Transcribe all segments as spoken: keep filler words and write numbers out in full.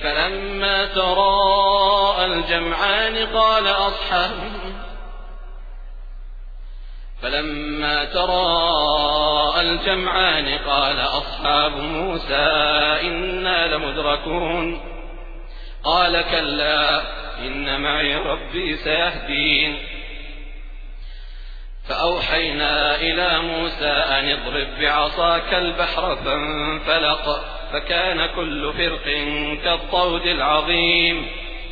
فلما تراءى الجمعان قال أصحاب فلما تراءى الجمعان قال أصحاب موسى إنا لمدركون قال كلا إن معي ربي سيهدين فأوحينا إلى موسى أن اضرب بعصاك البحر فانفلق فكان كل فرق كالطود العظيم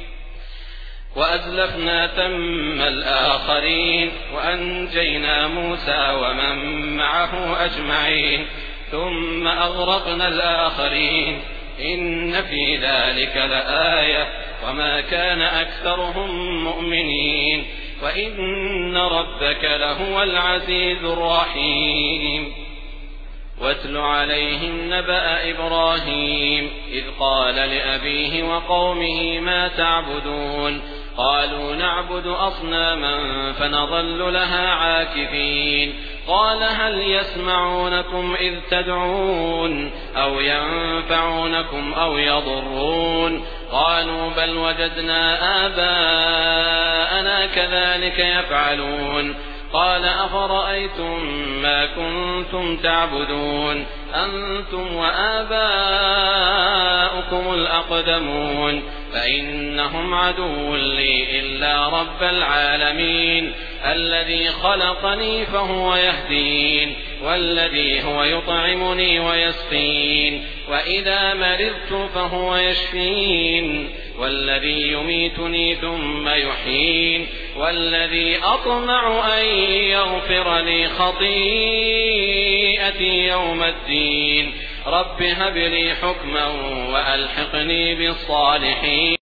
وأزلفنا ثم الآخرين وأنجينا موسى ومن معه أجمعين ثم أغرقنا الآخرين إن في ذلك لآية وما كان أكثرهم مؤمنين وإن ربك لهو العزيز الرحيم واتل عليهم نبأ إبراهيم إذ قال لأبيه وقومه ما تعبدون قالوا نعبد أصناما فنظل لها عاكفين قال هل يسمعونكم إذ تدعون أو ينفعونكم أو يضرون قالوا بل وجدنا آباءنا كذلك يفعلون قال أفرأيتم ما كنتم تعبدون أنتم وآباؤكم الأقدمون فإنهم عدو لي إلا رب العالمين الذي خلقني فهو يهدين والذي هو يطعمني ويسقين وإذا مرضت فهو يشفين والذي يميتني ثم يحيين والذي أطمع أن يغفر لي خطيئتي يوم الدين رب هب لي حكما وألحقني بالصالحين.